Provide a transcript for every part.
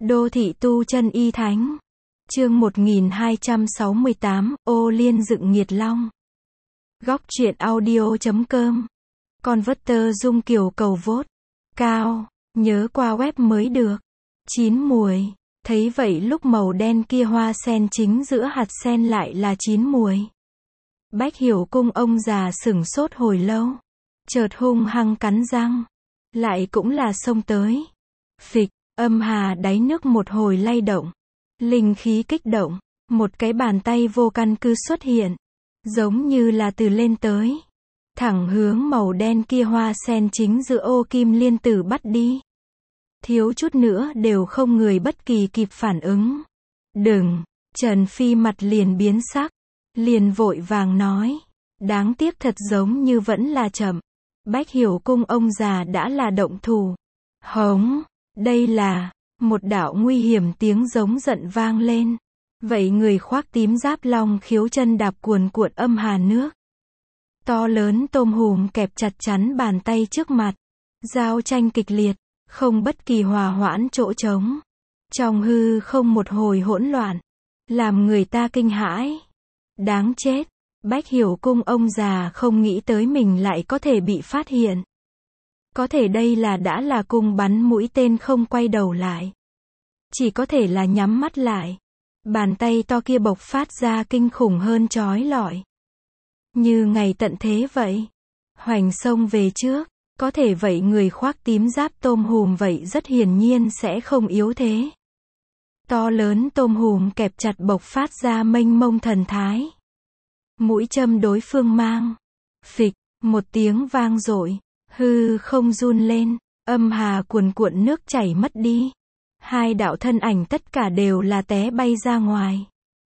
Đô thị tu chân y thánh. Chương 1268, ô liên dựng nghiệt long. Góc truyện audio.com. Converter Dung Kiều cầu vote. Cao. Nhớ qua web mới được. Chín muồi. Thấy vậy lúc màu đen kia hoa sen chính giữa hạt sen lại là chín muồi. Bách Hiểu Cung ông già sửng sốt hồi lâu. Chợt hung hăng cắn răng. Lại cũng là xông tới. Phịch. Âm hà đáy nước một hồi lay động. Linh khí kích động. Một cái bàn tay vô căn cứ xuất hiện. Giống như là từ lên tới. Thẳng hướng màu đen kia hoa sen chính giữa ô kim liên tử bắt đi. Thiếu chút nữa đều không người bất kỳ kịp phản ứng. Đừng. Trần Phi mặt liền biến sắc. Liền vội vàng nói. Đáng tiếc thật giống như vẫn là chậm. Bách Hiểu Cung ông già đã là động thủ. Hống. Đây là, một đạo nguy hiểm tiếng giống giận vang lên. Vậy người khoác tím giáp long khiếu chân đạp cuồn cuộn âm hà nước. To lớn tôm hùm kẹp chặt chắn bàn tay trước mặt. Giao tranh kịch liệt, không bất kỳ hòa hoãn chỗ trống. Trong hư không một hồi hỗn loạn, làm người ta kinh hãi. Đáng chết, Bách Hiểu Cung ông già không nghĩ tới mình lại có thể bị phát hiện. Có thể đây là đã là cung bắn mũi tên không quay đầu lại. Chỉ có thể là nhắm mắt lại. Bàn tay to kia bộc phát ra kinh khủng hơn chói lọi. Như ngày tận thế vậy. Hoành xông về trước. Có thể vậy người khoác tím giáp tôm hùm vậy rất hiển nhiên sẽ không yếu thế. To lớn tôm hùm kẹp chặt bộc phát ra mênh mông thần thái. Mũi châm đối phương mang. Phịch, một tiếng vang dội. Hư không run lên, âm hà cuồn cuộn nước chảy mất đi. Hai đạo thân ảnh tất cả đều là té bay ra ngoài.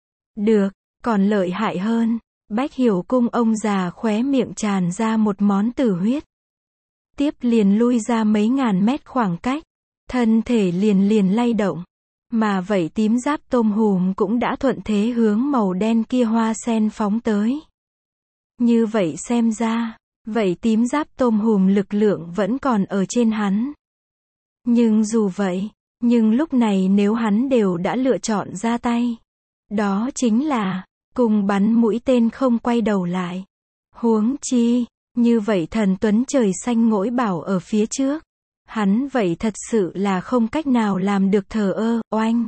Được, còn lợi hại hơn. Bách Hiểu Cung ông già khóe miệng tràn ra một món tử huyết. Tiếp liền lui ra mấy ngàn mét khoảng cách. Thân thể liền lay động. Mà vậy tím giáp tôm hùm cũng đã thuận thế hướng màu đen kia hoa sen phóng tới. Như vậy xem ra. Vậy tím giáp tôm hùm lực lượng vẫn còn ở trên hắn. Nhưng dù vậy, nhưng lúc này nếu hắn đều đã lựa chọn ra tay. Đó chính là, cùng bắn mũi tên không quay đầu lại. Huống chi, như vậy thần tuấn trời xanh ngỗi bảo ở phía trước. Hắn vậy thật sự là không cách nào làm được thờ ơ, oanh.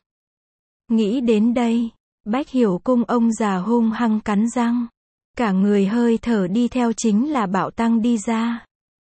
Nghĩ đến đây, Bách Hiểu Cung ông già hung hăng cắn răng. Cả người hơi thở đi theo chính là bạo tăng đi ra.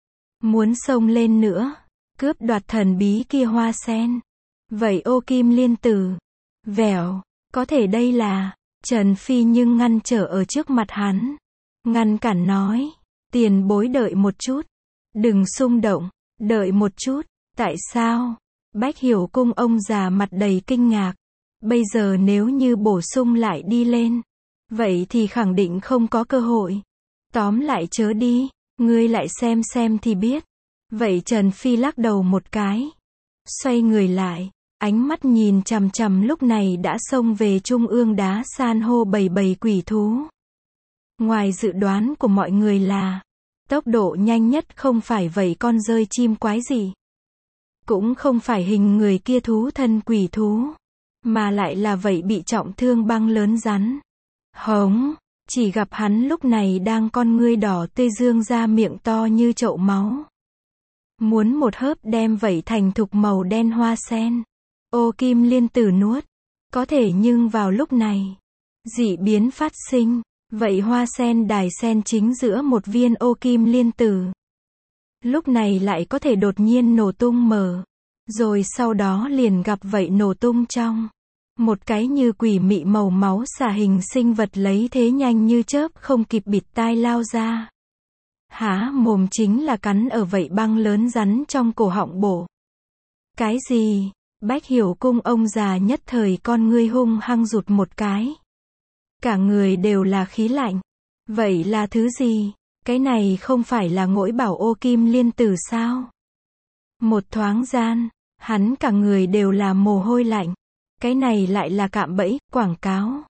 Muốn xông lên nữa, cướp đoạt thần bí kia hoa sen. Vậy ô kim liên tử. Vèo, có thể đây là, Trần Phi nhưng ngăn trở ở trước mặt hắn. Ngăn cản nói, tiền bối đợi một chút. Đừng xung động, đợi một chút, tại sao? Bách Hiểu Cung ông già mặt đầy kinh ngạc. Bây giờ nếu như bổ sung lại đi lên. Vậy thì khẳng định không có cơ hội. Tóm lại chớ đi, ngươi lại xem thì biết. Vậy Trần Phi lắc đầu một cái. Xoay người lại, ánh mắt nhìn chằm chằm lúc này đã xông về trung ương đá san hô bầy quỷ thú. Ngoài dự đoán của mọi người là, tốc độ nhanh nhất không phải vậy con rơi chim quái gì. Cũng không phải hình người kia thú thân quỷ thú. Mà lại là vậy bị trọng thương băng lớn rắn. Hống, chỉ gặp hắn lúc này đang con ngươi đỏ tươi dương ra miệng to như chậu máu. Muốn một hớp đem vậy thành thục màu đen hoa sen. Ô kim liên tử nuốt. Có thể nhưng vào lúc này, dị biến phát sinh. Vậy hoa sen đài sen chính giữa một viên ô kim liên tử. Lúc này lại có thể đột nhiên nổ tung mở. Rồi sau đó liền gặp vậy nổ tung trong. Một cái như quỷ mị màu máu xả hình sinh vật lấy thế nhanh như chớp không kịp bịt tai lao ra. Há mồm chính là cắn ở vậy băng lớn rắn trong cổ họng bổ. Cái gì? Bách Hiểu Cung ông già nhất thời con ngươi hung hăng rụt một cái. Cả người đều là khí lạnh. Vậy là thứ gì? Cái này không phải là ngỗi bảo ô kim liên tử sao? Một thoáng gian, hắn cả người đều là mồ hôi lạnh. Cái này lại là cạm bẫy, quảng cáo.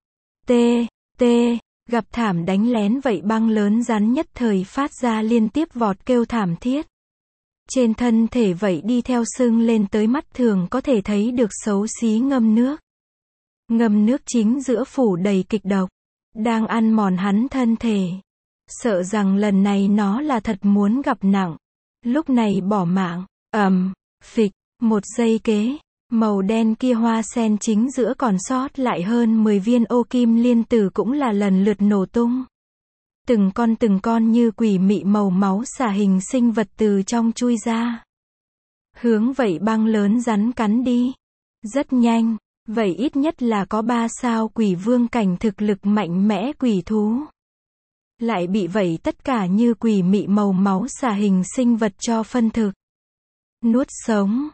Gặp thảm đánh lén vậy băng lớn rắn nhất thời phát ra liên tiếp vọt kêu thảm thiết. Trên thân thể vậy đi theo sưng lên tới mắt thường có thể thấy được xấu xí ngâm nước. Ngâm nước chính giữa phủ đầy kịch độc, đang ăn mòn hắn thân thể. Sợ rằng lần này nó là thật muốn gặp nặng. Lúc này bỏ mạng, phịch, một giây kế, màu đen kia hoa sen chính giữa còn sót lại hơn 10 viên ô kim liên tử cũng là lần lượt nổ tung. Từng con như quỷ mị màu máu xả hình sinh vật từ trong chui ra. Hướng vậy băng lớn rắn cắn đi. Rất nhanh, vậy ít nhất là có 3 sao quỷ vương cảnh thực lực mạnh mẽ quỷ thú. Lại bị vậy tất cả như quỷ mị màu máu xả hình sinh vật cho phân thực. Nuốt sống.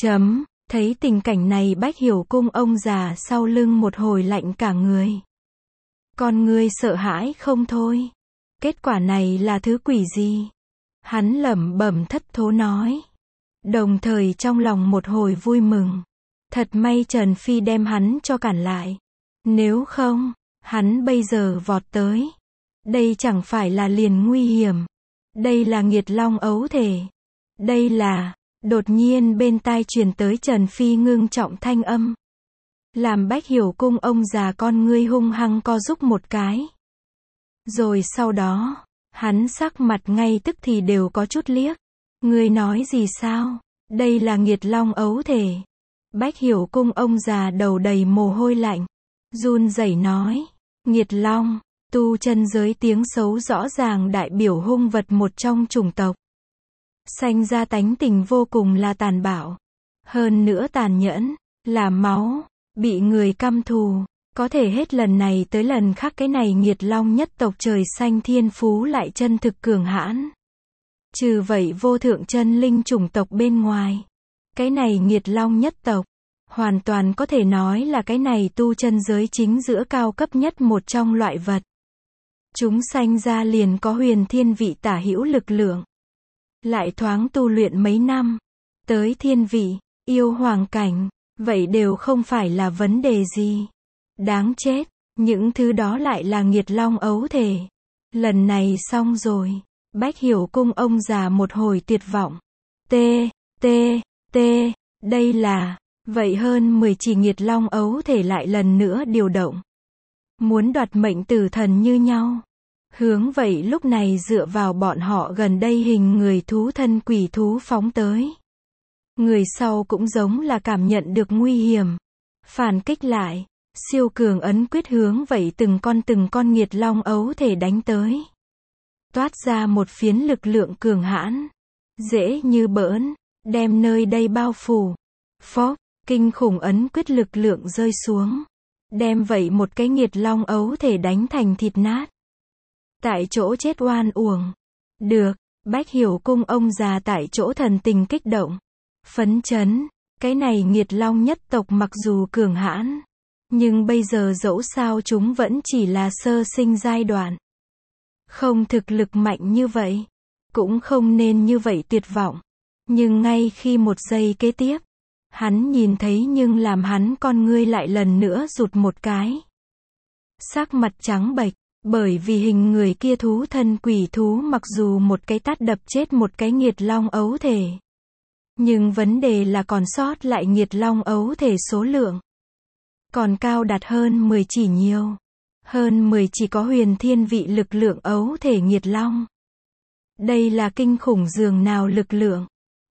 Thấy tình cảnh này Bách Hiểu Cung ông già sau lưng một hồi lạnh cả người. Con ngươi sợ hãi không thôi. Kết quả này là thứ quỷ gì? Hắn lẩm bẩm thất thố nói. Đồng thời trong lòng một hồi vui mừng. Thật may Trần Phi đem hắn cho cản lại. Nếu không, hắn bây giờ vọt tới. Đây chẳng phải là liền nguy hiểm. Đây là nghiệt long ấu thể. Đây là... Đột nhiên bên tai truyền tới Trần Phi ngưng trọng thanh âm. Làm Bách Hiểu Cung ông già con ngươi hung hăng co rúm một cái. Rồi sau đó, hắn sắc mặt ngay tức thì đều có chút liếc. Ngươi nói gì sao? Đây là nghiệt long ấu thể. Bách Hiểu Cung ông già đầu đầy mồ hôi lạnh. Run rẩy nói. Nghiệt long, tu chân giới tiếng xấu rõ ràng đại biểu hung vật một trong chủng tộc. Sanh ra tánh tình vô cùng là tàn bạo. Hơn nữa tàn nhẫn, là máu, bị người căm thù. Có thể hết lần này tới lần khác cái này nghiệt long nhất tộc trời xanh thiên phú lại chân thực cường hãn. Trừ vậy vô thượng chân linh chủng tộc bên ngoài. Cái này nghiệt long nhất tộc, hoàn toàn có thể nói là cái này tu chân giới chính giữa cao cấp nhất một trong loại vật. Chúng sanh ra liền có huyền thiên vị tả hữu lực lượng. Lại thoáng tu luyện mấy năm, tới thiên vị, yêu hoàng cảnh, vậy đều không phải là vấn đề gì. Đáng chết, những thứ đó lại là nghiệt long ấu thể. Lần này xong rồi, Bách Hiểu Cung ông già một hồi tuyệt vọng. Đây là, vậy hơn 10 chỉ nghiệt long ấu thể lại lần nữa điều động. Muốn đoạt mệnh tử thần như nhau. Hướng vậy lúc này dựa vào bọn họ gần đây hình người thú thân quỷ thú phóng tới. Người sau cũng giống là cảm nhận được nguy hiểm. Phản kích lại, siêu cường ấn quyết hướng vậy từng con nghiệt long ấu thể đánh tới. Toát ra một phiến lực lượng cường hãn. Dễ như bỡn, đem nơi đây bao phủ. Phốc, kinh khủng ấn quyết lực lượng rơi xuống. Đem vậy một cái nghiệt long ấu thể đánh thành thịt nát. Tại chỗ chết oan uổng. Được, Bách Hiểu Cung ông già tại chỗ thần tình kích động. Phấn chấn, cái này nghiệt long nhất tộc mặc dù cường hãn. Nhưng bây giờ dẫu sao chúng vẫn chỉ là sơ sinh giai đoạn. Không thực lực mạnh như vậy. Cũng không nên như vậy tuyệt vọng. Nhưng ngay khi một giây kế tiếp, hắn nhìn thấy nhưng làm hắn con ngươi lại lần nữa rụt một cái. Sắc mặt trắng bệch. Bởi vì hình người kia thú thân quỷ thú mặc dù một cái tát đập chết một cái nghiệt long ấu thể. Nhưng vấn đề là còn sót lại nghiệt long ấu thể số lượng. Còn cao đạt hơn 10 chỉ nhiều. Hơn 10 chỉ có huyền thiên vị lực lượng ấu thể nghiệt long. Đây là kinh khủng dường nào lực lượng.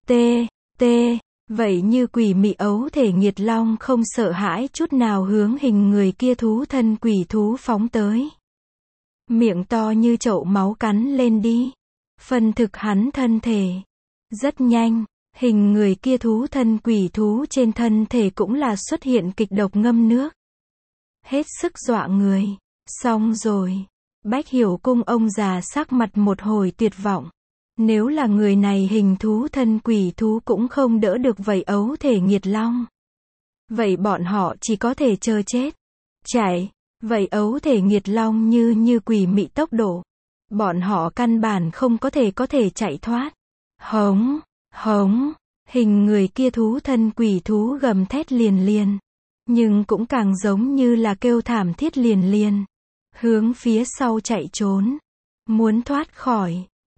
Vậy như quỷ mị ấu thể nghiệt long không sợ hãi chút nào hướng hình người kia thú thân quỷ thú phóng tới. Miệng to như chậu máu cắn lên đi. Phân thực hắn thân thể. Rất nhanh, hình người kia thú thân quỷ thú trên thân thể cũng là xuất hiện kịch độc ngâm nước. Hết sức dọa người. Xong rồi. Bách Hiểu Cung ông già sắc mặt một hồi tuyệt vọng. Nếu là người này hình thú thân quỷ thú cũng không đỡ được vậy ấu thể nghiệt long. Vậy bọn họ chỉ có thể chờ chết. Chạy. Vậy ấu thể nghiệt long như quỷ mị tốc độ. Bọn họ căn bản không có thể chạy thoát. Hống. Hình người kia thú thân quỷ thú gầm thét liền. Nhưng cũng càng giống như là kêu thảm thiết liền. Hướng phía sau chạy trốn. Muốn thoát khỏi.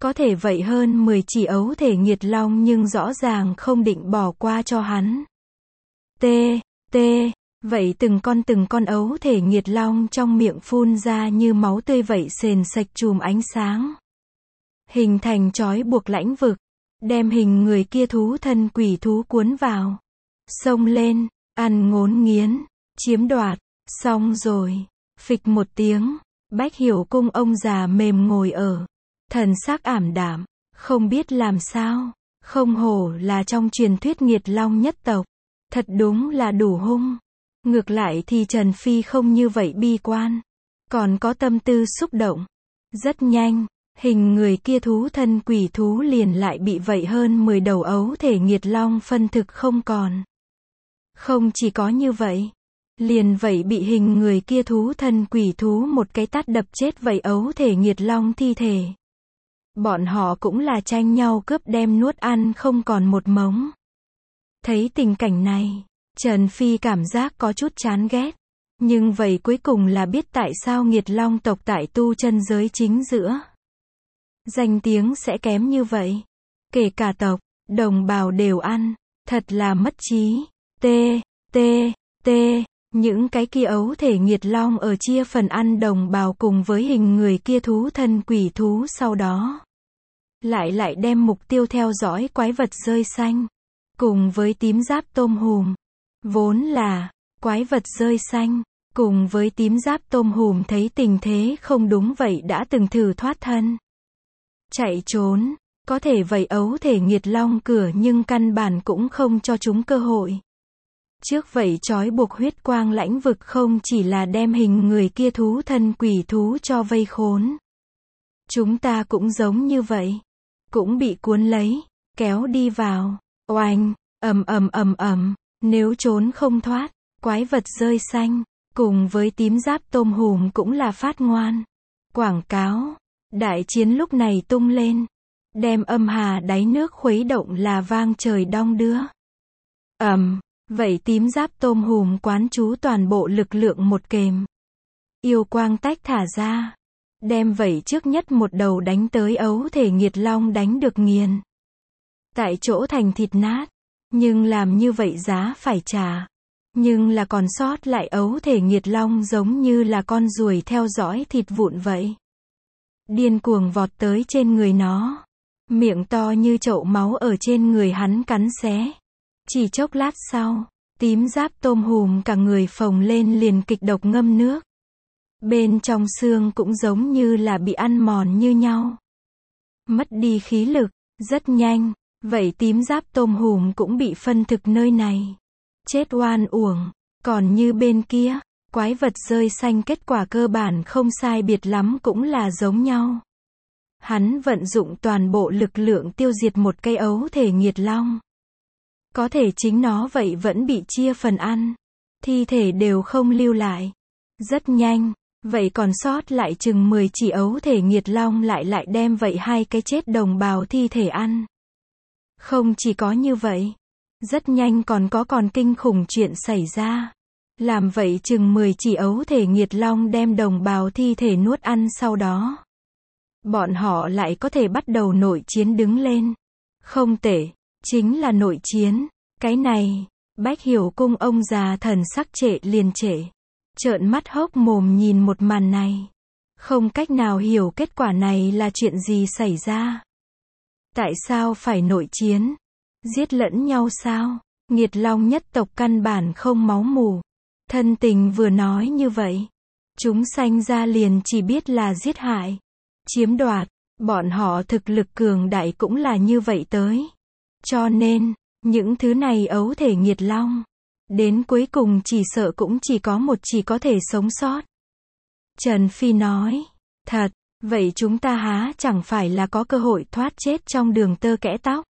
Có thể vậy hơn 10 chỉ ấu thể nghiệt long nhưng rõ ràng không định bỏ qua cho hắn. T, T, vậy từng con ấu thể nghiệt long trong miệng phun ra như máu tươi vậy sền sạch chùm ánh sáng. Hình thành trói buộc lãnh vực, đem hình người kia thú thân quỷ thú cuốn vào. Xông lên, ăn ngốn nghiến, chiếm đoạt, xong rồi. Phịch một tiếng, Bách Hiểu Cung ông già mềm ngồi ở. Thần sắc ảm đạm, không biết làm sao, không hổ là trong truyền thuyết nghiệt long nhất tộc. Thật đúng là đủ hung. Ngược lại thì Trần Phi không như vậy bi quan, còn có tâm tư xúc động. Rất nhanh, hình người kia thú thân quỷ thú liền lại bị vậy hơn 10 đầu ấu thể nghiệt long phân thực không còn. Không chỉ có như vậy, liền vậy bị hình người kia thú thân quỷ thú một cái tát đập chết vậy ấu thể nghiệt long thi thể. Bọn họ cũng là tranh nhau cướp đem nuốt ăn không còn một mống. Thấy tình cảnh này, Trần Phi cảm giác có chút chán ghét. Nhưng vậy cuối cùng là biết tại sao nghiệt long tộc tại tu chân giới chính giữa danh tiếng sẽ kém như vậy. Kể cả tộc, đồng bào đều ăn. Thật là mất trí. T, T, T. Những cái kia ấu thể nghiệt long ở chia phần ăn đồng bào cùng với hình người kia thú thân quỷ thú sau đó. Lại đem mục tiêu theo dõi quái vật rơi xanh. Cùng với tím giáp tôm hùm. Vốn là, quái vật rơi xanh. Cùng với tím giáp tôm hùm thấy tình thế không đúng vậy đã từng thử thoát thân. Chạy trốn. Có thể vậy ấu thể nghiệt long cửa nhưng căn bản cũng không cho chúng cơ hội. Trước vậy trói buộc huyết quang lãnh vực không chỉ là đem hình người kia thú thân quỷ thú cho vây khốn. Chúng ta cũng giống như vậy. Cũng bị cuốn lấy, kéo đi vào. Oanh, ầm, nếu trốn không thoát, quái vật rơi xanh, cùng với tím giáp tôm hùm cũng là phát ngoan. Quảng cáo, đại chiến lúc này tung lên. Đem âm hà đáy nước khuấy động là vang trời đong đưa. Vậy tím giáp tôm hùm quán chú toàn bộ lực lượng một kềm. Yêu quang tách thả ra. Đem vậy trước nhất một đầu đánh tới ấu thể nghiệt long đánh được nghiền. Tại chỗ thành thịt nát. Nhưng làm như vậy giá phải trả. Nhưng là còn sót lại ấu thể nghiệt long giống như là con ruồi theo dõi thịt vụn vậy. Điên cuồng vọt tới trên người nó. Miệng to như chậu máu ở trên người hắn cắn xé. Chỉ chốc lát sau, tím giáp tôm hùm cả người phồng lên liền kịch độc ngâm nước. Bên trong xương cũng giống như là bị ăn mòn như nhau. Mất đi khí lực, rất nhanh, vậy tím giáp tôm hùm cũng bị phân thực nơi này. Chết oan uổng, còn như bên kia, quái vật rơi xanh kết quả cơ bản không sai biệt lắm cũng là giống nhau. Hắn vận dụng toàn bộ lực lượng tiêu diệt một cây ấu thể nghiệt long. Có thể chính nó vậy vẫn bị chia phần ăn. Thi thể đều không lưu lại. Rất nhanh, vậy còn sót lại chừng 10 chỉ ấu thể nghiệt long lại đem vậy hai cái chết đồng bào thi thể ăn. Không chỉ có như vậy, rất nhanh còn kinh khủng chuyện xảy ra. Làm vậy chừng 10 chỉ ấu thể nghiệt long đem đồng bào thi thể nuốt ăn sau đó. Bọn họ lại có thể bắt đầu nội chiến đứng lên. Không tệ, chính là nội chiến. Cái này, Bách Hiểu Cung ông già thần sắc trệ liền trệ. Trợn mắt hốc mồm nhìn một màn này. Không cách nào hiểu kết quả này là chuyện gì xảy ra. Tại sao phải nội chiến? Giết lẫn nhau sao? Nghiệt long nhất tộc căn bản không máu mủ. Thân tình vừa nói như vậy. Chúng sanh ra liền chỉ biết là giết hại. Chiếm đoạt. Bọn họ thực lực cường đại cũng là như vậy tới. Cho nên, những thứ này ấu thể nghiệt long. Đến cuối cùng chỉ sợ cũng chỉ có một chỉ có thể sống sót. Trần Phi nói. Thật, vậy chúng ta há chẳng phải là có cơ hội thoát chết trong đường tơ kẽ tóc.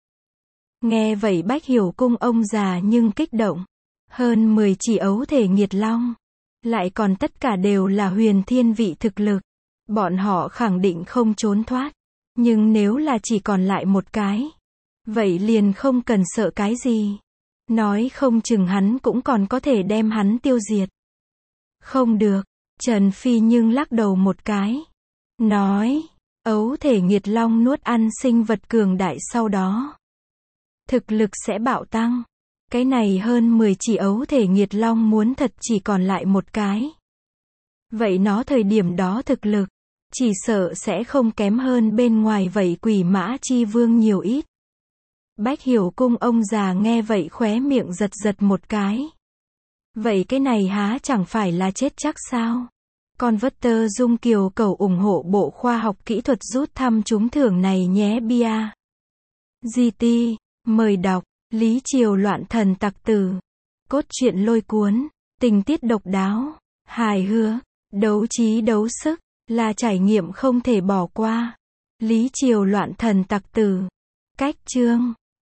Nghe vậy Bách Hiểu Cung ông già nhưng kích động. Hơn 10 chỉ ấu thể nghiệt long. Lại còn tất cả đều là huyền thiên vị thực lực. Bọn họ khẳng định không trốn thoát. Nhưng nếu là chỉ còn lại một cái. Vậy liền không cần sợ cái gì. Nói không chừng hắn cũng còn có thể đem hắn tiêu diệt. Không được. Trần Phi nhưng lắc đầu một cái. Nói. Ấu thể nghiệt long nuốt ăn sinh vật cường đại sau đó. Thực lực sẽ bạo tăng. Cái này hơn 10 chỉ ấu thể nghiệt long muốn thật chỉ còn lại một cái. Vậy nó thời điểm đó thực lực, chỉ sợ sẽ không kém hơn bên ngoài vậy quỷ mã chi vương nhiều ít. Bách Hiểu Cung ông già nghe vậy khóe miệng giật giật một cái. Vậy cái này há chẳng phải là chết chắc sao? Converter Dung Kiều cầu ủng hộ Bộ Khoa học Kỹ thuật rút thăm trúng thưởng này nhé bia. GT, mời đọc, Lý Triều loạn thần tặc tử. Cốt truyện lôi cuốn, tình tiết độc đáo, hài hước, đấu trí đấu sức, là trải nghiệm không thể bỏ qua. Lý Triều loạn thần tặc tử. Cách chương